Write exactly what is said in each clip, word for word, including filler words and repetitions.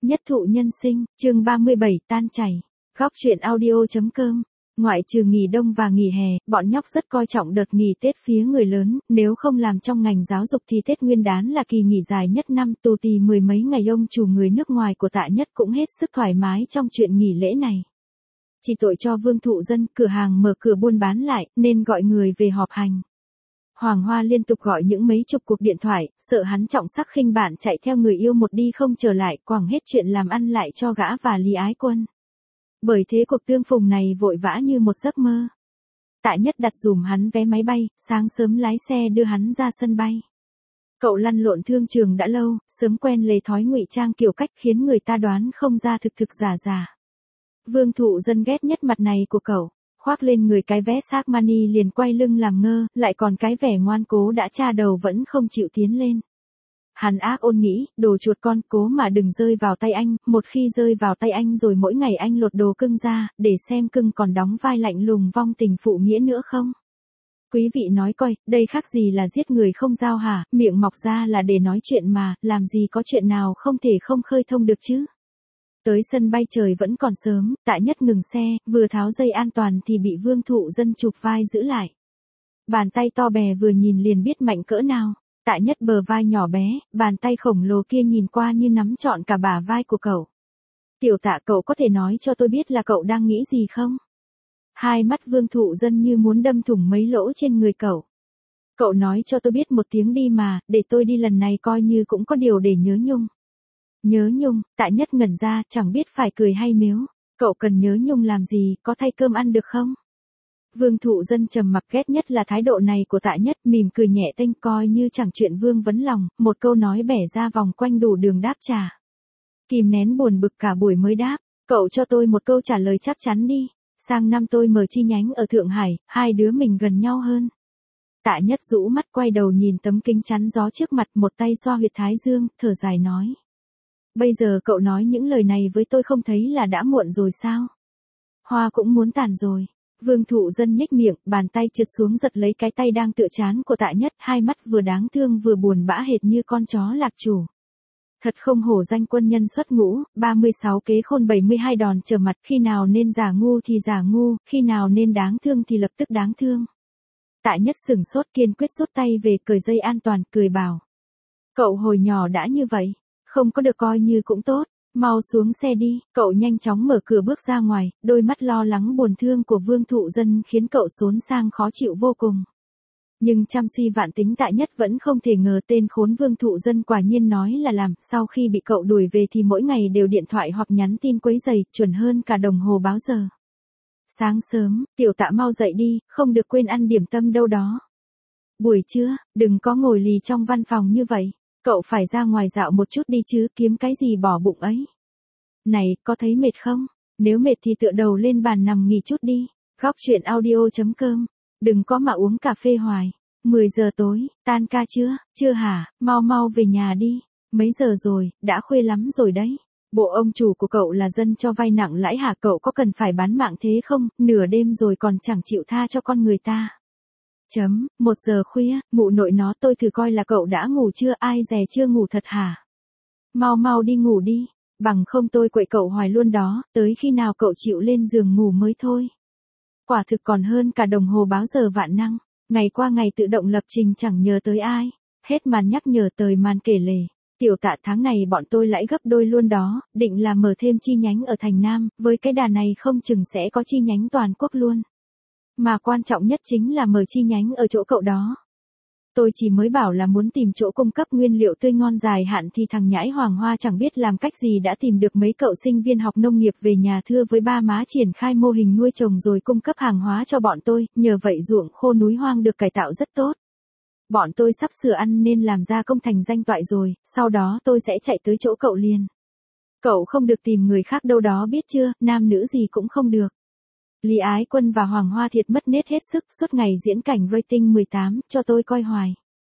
Nhất thụ nhân sinh, chương ba mươi bảy tan chảy. Góc truyện audio.com. Ngoại trừ nghỉ đông và nghỉ hè, bọn nhóc rất coi trọng đợt nghỉ Tết phía người lớn, nếu không làm trong ngành giáo dục thì Tết Nguyên đán là kỳ nghỉ dài nhất năm, tù tì mười mấy ngày. Ông chủ người nước ngoài của Tạ Nhất cũng hết sức thoải mái trong chuyện nghỉ lễ này. Chỉ tội cho Vương Thụ Dân, cửa hàng mở cửa buôn bán lại, nên gọi người về họp hành. Hoàng Hoa liên tục gọi những mấy chục cuộc điện thoại, sợ hắn trọng sắc khinh bạn chạy theo người yêu một đi không trở lại, quẳng hết chuyện làm ăn lại cho gã và Lý Ái Quân. Bởi thế cuộc tương phùng này vội vã như một giấc mơ. Tạ Nhất đặt dùm hắn vé máy bay, sáng sớm lái xe đưa hắn ra sân bay. Cậu lăn lộn thương trường đã lâu, sớm quen lề thói ngụy trang kiểu cách khiến người ta đoán không ra thực thực giả giả. Vương Thụ Dân ghét nhất mặt này của cậu. Khoác lên người cái vé xác mani liền quay lưng làm ngơ, lại còn cái vẻ ngoan cố đã tra đầu vẫn không chịu tiến lên. Hắn ác ôn nghĩ, đồ chuột con, cố mà đừng rơi vào tay anh, một khi rơi vào tay anh rồi mỗi ngày anh lột đồ cưng ra, để xem cưng còn đóng vai lạnh lùng vong tình phụ nghĩa nữa không. Quý vị nói coi, đây khác gì là giết người không dao hả, miệng mọc ra là để nói chuyện mà, làm gì có chuyện nào không thể không khơi thông được chứ. Tới sân bay trời vẫn còn sớm, Tạ Nhất ngừng xe, vừa tháo dây an toàn thì bị Vương Thụ Dân chụp vai giữ lại. Bàn tay to bè vừa nhìn liền biết mạnh cỡ nào. Tạ Nhất bờ vai nhỏ bé, bàn tay khổng lồ kia nhìn qua như nắm trọn cả bả vai của cậu. Tiểu Tạ, cậu có thể nói cho tôi biết là cậu đang nghĩ gì không? Hai mắt Vương Thụ Dân như muốn đâm thủng mấy lỗ trên người cậu. Cậu nói cho tôi biết một tiếng đi mà, để tôi đi lần này coi như cũng có điều để nhớ nhung. Nhớ nhung, Tạ Nhất ngẩn ra, chẳng biết phải cười hay mếu. Cậu cần nhớ nhung làm gì, có thay cơm ăn được không? Vương Thụ Dân trầm mặc, ghét nhất là thái độ này của Tạ Nhất, mỉm cười nhẹ tênh coi như chẳng chuyện vương vấn lòng, một câu nói bẻ ra vòng quanh đủ đường đáp trả. Kìm nén buồn bực cả buổi mới đáp, cậu cho tôi một câu trả lời chắc chắn đi, sang năm tôi mở chi nhánh ở Thượng Hải, hai đứa mình gần nhau hơn. Tạ Nhất rũ mắt quay đầu nhìn tấm kính chắn gió trước mặt, một tay xoa huyệt thái dương, thở dài nói. Bây giờ cậu nói những lời này với tôi không thấy là đã muộn rồi sao? Hoa cũng muốn tàn rồi. Vương Thụ Dân nhếch miệng, bàn tay trượt xuống giật lấy cái tay đang tựa trán của Tạ Nhất, hai mắt vừa đáng thương vừa buồn bã hệt như con chó lạc chủ. Thật không hổ danh quân nhân xuất ngũ, ba mươi sáu kế khôn bảy mươi hai đòn trở mặt, khi nào nên giả ngu thì giả ngu, khi nào nên đáng thương thì lập tức đáng thương. Tạ Nhất sửng sốt, kiên quyết rút tay về, cởi dây an toàn, cười bảo. Cậu hồi nhỏ đã như vậy, không có được coi như cũng tốt. Mau xuống xe đi, cậu nhanh chóng mở cửa bước ra ngoài, đôi mắt lo lắng buồn thương của Vương Thụ Dân khiến cậu xốn sang khó chịu vô cùng. Nhưng trăm suy vạn tính Tạ Nhất vẫn không thể ngờ tên khốn Vương Thụ Dân quả nhiên nói là làm, sau khi bị cậu đuổi về thì mỗi ngày đều điện thoại hoặc nhắn tin quấy rầy, chuẩn hơn cả đồng hồ báo giờ. Sáng sớm, Tiểu Tạ mau dậy đi, không được quên ăn điểm tâm đâu đó. Buổi trưa, đừng có ngồi lì trong văn phòng như vậy. Cậu phải ra ngoài dạo một chút đi chứ, kiếm cái gì bỏ bụng ấy. Này, có thấy mệt không? Nếu mệt thì tựa đầu lên bàn nằm nghỉ chút đi. Góc truyện audio.com. Đừng có mà uống cà phê hoài. mười giờ tối, tan ca chưa? Chưa hả? Mau mau về nhà đi. Mấy giờ rồi, đã khuya lắm rồi đấy. Bộ ông chủ của cậu là dân cho vay nặng lãi hả? Cậu có cần phải bán mạng thế không? Nửa đêm rồi còn chẳng chịu tha cho con người ta. Chấm, một giờ khuya, mụ nội nó, tôi thử coi là cậu đã ngủ chưa, ai dè chưa ngủ thật hả? Mau mau đi ngủ đi, bằng không tôi quậy cậu hoài luôn đó, tới khi nào cậu chịu lên giường ngủ mới thôi. Quả thực còn hơn cả đồng hồ báo giờ vạn năng, ngày qua ngày tự động lập trình chẳng nhờ tới ai, hết màn nhắc nhở tới màn kể lể. Tiểu Tạ, tháng này bọn tôi lãi gấp đôi luôn đó, định là mở thêm chi nhánh ở thành Nam, với cái đà này không chừng sẽ có chi nhánh toàn quốc luôn. Mà quan trọng nhất chính là mở chi nhánh ở chỗ cậu đó. Tôi chỉ mới bảo là muốn tìm chỗ cung cấp nguyên liệu tươi ngon dài hạn thì thằng nhãi Hoàng Hoa chẳng biết làm cách gì đã tìm được mấy cậu sinh viên học nông nghiệp về nhà thưa với ba má triển khai mô hình nuôi trồng rồi cung cấp hàng hóa cho bọn tôi, nhờ vậy ruộng khô núi hoang được cải tạo rất tốt. Bọn tôi sắp sửa ăn nên làm ra công thành danh toại rồi, sau đó tôi sẽ chạy tới chỗ cậu liền. Cậu không được tìm người khác đâu đó biết chưa, nam nữ gì cũng không được. Lý Ái Quân và Hoàng Hoa thiệt mất nết hết sức, suốt ngày diễn cảnh rating mười tám, cho tôi coi hoài.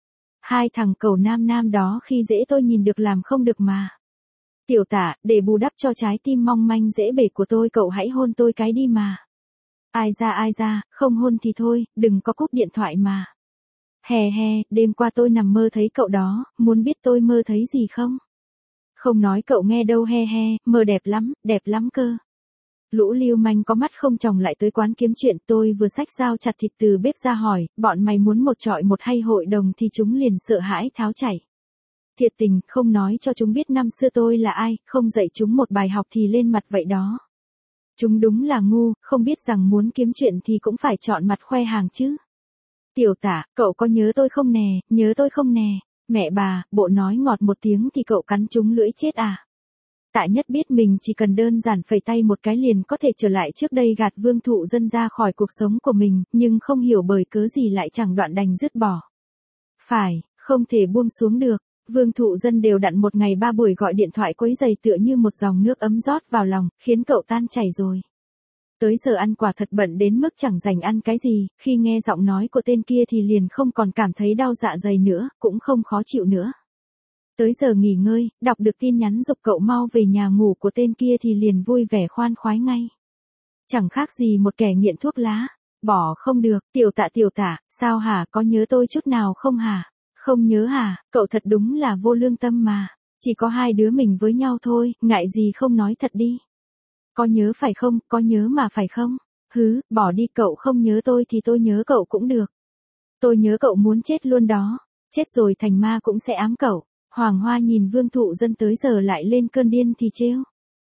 Hai thằng cầu nam nam đó khi dễ tôi nhìn được làm không được mà. Tiểu Tạ, để bù đắp cho trái tim mong manh dễ bể của tôi, cậu hãy hôn tôi cái đi mà. Ai ra ai ra, không hôn thì thôi, đừng có cúp điện thoại mà. Hè hè, đêm qua tôi nằm mơ thấy cậu đó, muốn biết tôi mơ thấy gì không? Không nói cậu nghe đâu he he, mơ đẹp lắm, đẹp lắm cơ. Lũ lưu manh có mắt không tròng lại tới quán kiếm chuyện, tôi vừa xách dao chặt thịt từ bếp ra hỏi, bọn mày muốn một trọi một hay hội đồng thì chúng liền sợ hãi tháo chạy. Thiệt tình, không nói cho chúng biết năm xưa tôi là ai, không dạy chúng một bài học thì lên mặt vậy đó. Chúng đúng là ngu, không biết rằng muốn kiếm chuyện thì cũng phải chọn mặt khoe hàng chứ. Tiểu Tả, cậu có nhớ tôi không nè, nhớ tôi không nè. Mẹ bà, bộ nói ngọt một tiếng thì cậu cắn trúng lưỡi chết à. Tạ Nhất biết mình chỉ cần đơn giản phẩy tay một cái liền có thể trở lại trước đây gạt Vương Thụ Dân ra khỏi cuộc sống của mình, nhưng không hiểu bởi cớ gì lại chẳng đoạn đành dứt bỏ. Phải, không thể buông xuống được. Vương Thụ Dân đều đặn một ngày ba buổi gọi điện thoại quấy giày tựa như một dòng nước ấm rót vào lòng, khiến cậu tan chảy rồi. Tới giờ ăn quả thật bận đến mức chẳng dành ăn cái gì, khi nghe giọng nói của tên kia thì liền không còn cảm thấy đau dạ dày nữa, cũng không khó chịu nữa. Tới giờ nghỉ ngơi, đọc được tin nhắn giục cậu mau về nhà ngủ của tên kia thì liền vui vẻ khoan khoái ngay. Chẳng khác gì một kẻ nghiện thuốc lá. Bỏ không được, Tiểu Tạ Tiểu Tả, sao hả, có nhớ tôi chút nào không hả? Không nhớ hả, cậu thật đúng là vô lương tâm mà. Chỉ có hai đứa mình với nhau thôi, ngại gì không nói thật đi. Có nhớ phải không, có nhớ mà phải không? Hứ, bỏ đi, cậu không nhớ tôi thì tôi nhớ cậu cũng được. Tôi nhớ cậu muốn chết luôn đó. Chết rồi thành ma cũng sẽ ám cậu. Hoàng Hoa nhìn Vương Thụ Dân tới giờ lại lên cơn điên thì trêu.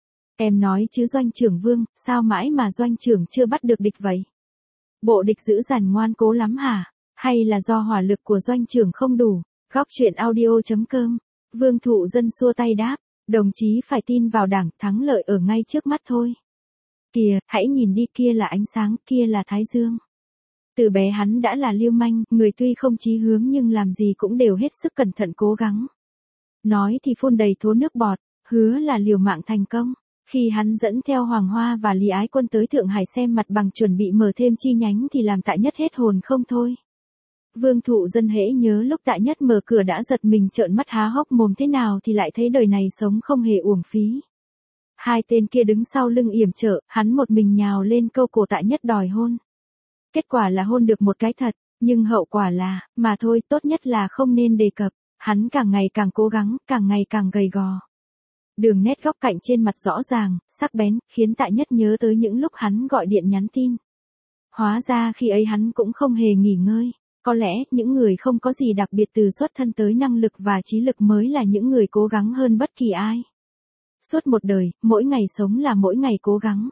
Em nói chứ Doanh trưởng Vương, sao mãi mà Doanh trưởng chưa bắt được địch vậy? Bộ địch dữ dằn ngoan cố lắm hả? Hay là do hỏa lực của Doanh trưởng không đủ? Góc truyện audio chấm com. Vương Thụ Dân xua tay đáp, đồng chí phải tin vào Đảng, thắng lợi ở ngay trước mắt thôi. Kìa, hãy nhìn đi, kia là ánh sáng, kia là Thái Dương. Từ bé hắn đã là lưu manh, người tuy không chí hướng nhưng làm gì cũng đều hết sức cẩn thận cố gắng. Nói thì phun đầy thố nước bọt, hứa là liều mạng thành công. Khi hắn dẫn theo Hoàng Hoa và Lý Ái Quân tới Thượng Hải xem mặt bằng chuẩn bị mở thêm chi nhánh thì làm Tạ Nhất hết hồn không thôi. Vương Thụ Dân hễ nhớ lúc Tạ Nhất mở cửa đã giật mình trợn mắt há hốc mồm thế nào thì lại thấy đời này sống không hề uổng phí. Hai tên kia đứng sau lưng yểm trợ, hắn một mình nhào lên câu cổ Tạ Nhất đòi hôn. Kết quả là hôn được một cái thật, nhưng hậu quả là, mà thôi tốt nhất là không nên đề cập. Hắn càng ngày càng cố gắng, càng ngày càng gầy gò. Đường nét góc cạnh trên mặt rõ ràng, sắc bén, khiến Tạ Nhất nhớ tới những lúc hắn gọi điện nhắn tin. Hóa ra khi ấy hắn cũng không hề nghỉ ngơi. Có lẽ, những người không có gì đặc biệt từ xuất thân tới năng lực và trí lực mới là những người cố gắng hơn bất kỳ ai. Suốt một đời, mỗi ngày sống là mỗi ngày cố gắng.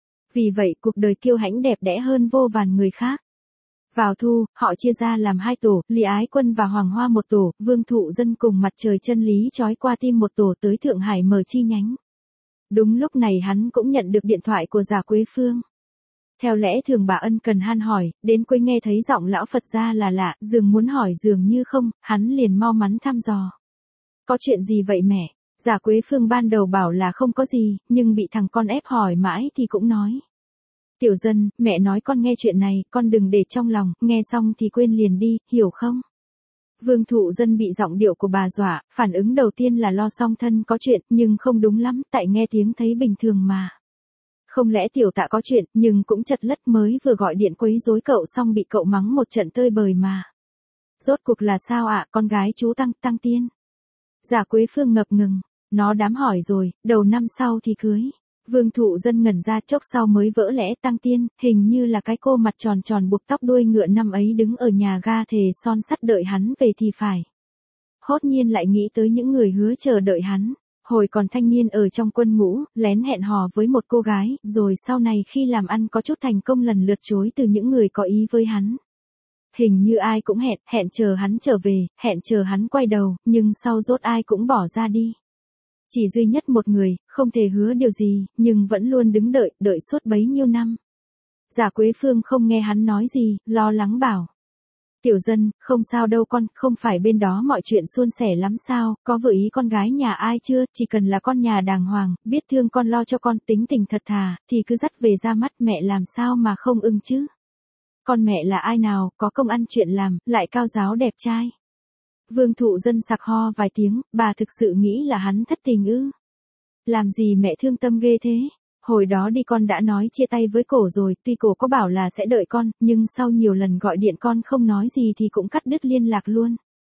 Vì vậy cuộc đời kiêu hãnh đẹp đẽ hơn vô vàn người khác. Vào thu, họ chia ra làm hai tổ, Lý Ái Quân và Hoàng Hoa một tổ, Vương Thụ Dân cùng Mặt Trời Chân Lý trói qua tim một tổ tới Thượng Hải mở chi nhánh. Đúng lúc này hắn cũng nhận được điện thoại của Giả Quế Phương. Theo lẽ thường bà ân cần han hỏi, đến quấy nghe thấy giọng lão Phật ra là lạ, dường muốn hỏi dường như không, hắn liền mau mắn thăm dò. Có chuyện gì vậy mẹ? Giả Quế Phương ban đầu bảo là không có gì, nhưng bị thằng con ép hỏi mãi thì cũng nói. Tiểu Dân, mẹ nói con nghe chuyện này, con đừng để trong lòng, nghe xong thì quên liền đi, hiểu không? Vương Thụ Dân bị giọng điệu của bà dọa, phản ứng đầu tiên là lo song thân có chuyện, nhưng không đúng lắm, tại nghe tiếng thấy bình thường mà. Không lẽ Tiểu Tạ có chuyện, nhưng cũng chật lất mới vừa gọi điện quấy rối cậu xong bị cậu mắng một trận tơi bời mà. Rốt cuộc là sao ạ, con gái chú Tăng, Tăng Tiên? Giả Quế Phương ngập ngừng, nó đám hỏi rồi, đầu năm sau thì cưới. Vương Thụ Dân ngẩn ra chốc sau mới vỡ lẽ Tăng Tiên, hình như là cái cô mặt tròn tròn buộc tóc đuôi ngựa năm ấy đứng ở nhà ga thề son sắt đợi hắn về thì phải. Hốt nhiên lại nghĩ tới những người hứa chờ đợi hắn. Hồi còn thanh niên ở trong quân ngũ, lén hẹn hò với một cô gái, rồi sau này khi làm ăn có chút thành công lần lượt chối từ những người có ý với hắn. Hình như ai cũng hẹn, hẹn chờ hắn trở về, hẹn chờ hắn quay đầu, nhưng sau rốt ai cũng bỏ ra đi. Chỉ duy nhất một người, không thể hứa điều gì, nhưng vẫn luôn đứng đợi, đợi suốt bấy nhiêu năm. Giả Quế Phương không nghe hắn nói gì, lo lắng bảo. Tiểu Dân, không sao đâu con, không phải bên đó mọi chuyện suôn sẻ lắm sao, có vừa ý con gái nhà ai chưa, chỉ cần là con nhà đàng hoàng, biết thương con lo cho con, tính tình thật thà, thì cứ dắt về ra mắt mẹ làm sao mà không ưng chứ. Con mẹ là ai nào, có công ăn chuyện làm, lại cao giáo đẹp trai. Vương Thụ Dân sặc ho vài tiếng, bà thực sự nghĩ là hắn thất tình ư. Làm gì mẹ thương tâm ghê thế? Hồi đó đi con đã nói chia tay với cổ rồi, tuy cổ có bảo là sẽ đợi con, nhưng sau nhiều lần gọi điện con không nói gì thì cũng cắt đứt liên lạc luôn.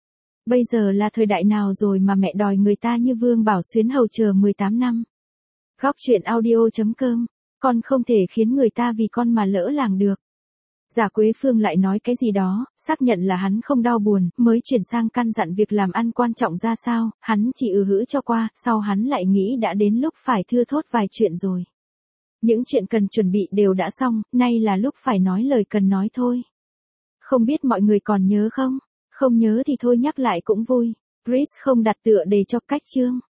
Bây giờ là thời đại nào rồi mà mẹ đòi người ta như Vương Bảo Xuyến hầu chờ mười tám năm. Góc chuyện audio.com, con không thể khiến người ta vì con mà lỡ làng được. Giả Quế Phương lại nói cái gì đó, xác nhận là hắn không đau buồn, mới chuyển sang căn dặn việc làm ăn quan trọng ra sao, hắn chỉ ừ hữ cho qua, sau hắn lại nghĩ đã đến lúc phải thưa thốt vài chuyện rồi. Những chuyện cần chuẩn bị đều đã xong, nay là lúc phải nói lời cần nói thôi. Không biết mọi người còn nhớ không? Không nhớ thì thôi nhắc lại cũng vui. Chris không đặt tựa đề cho cách chương.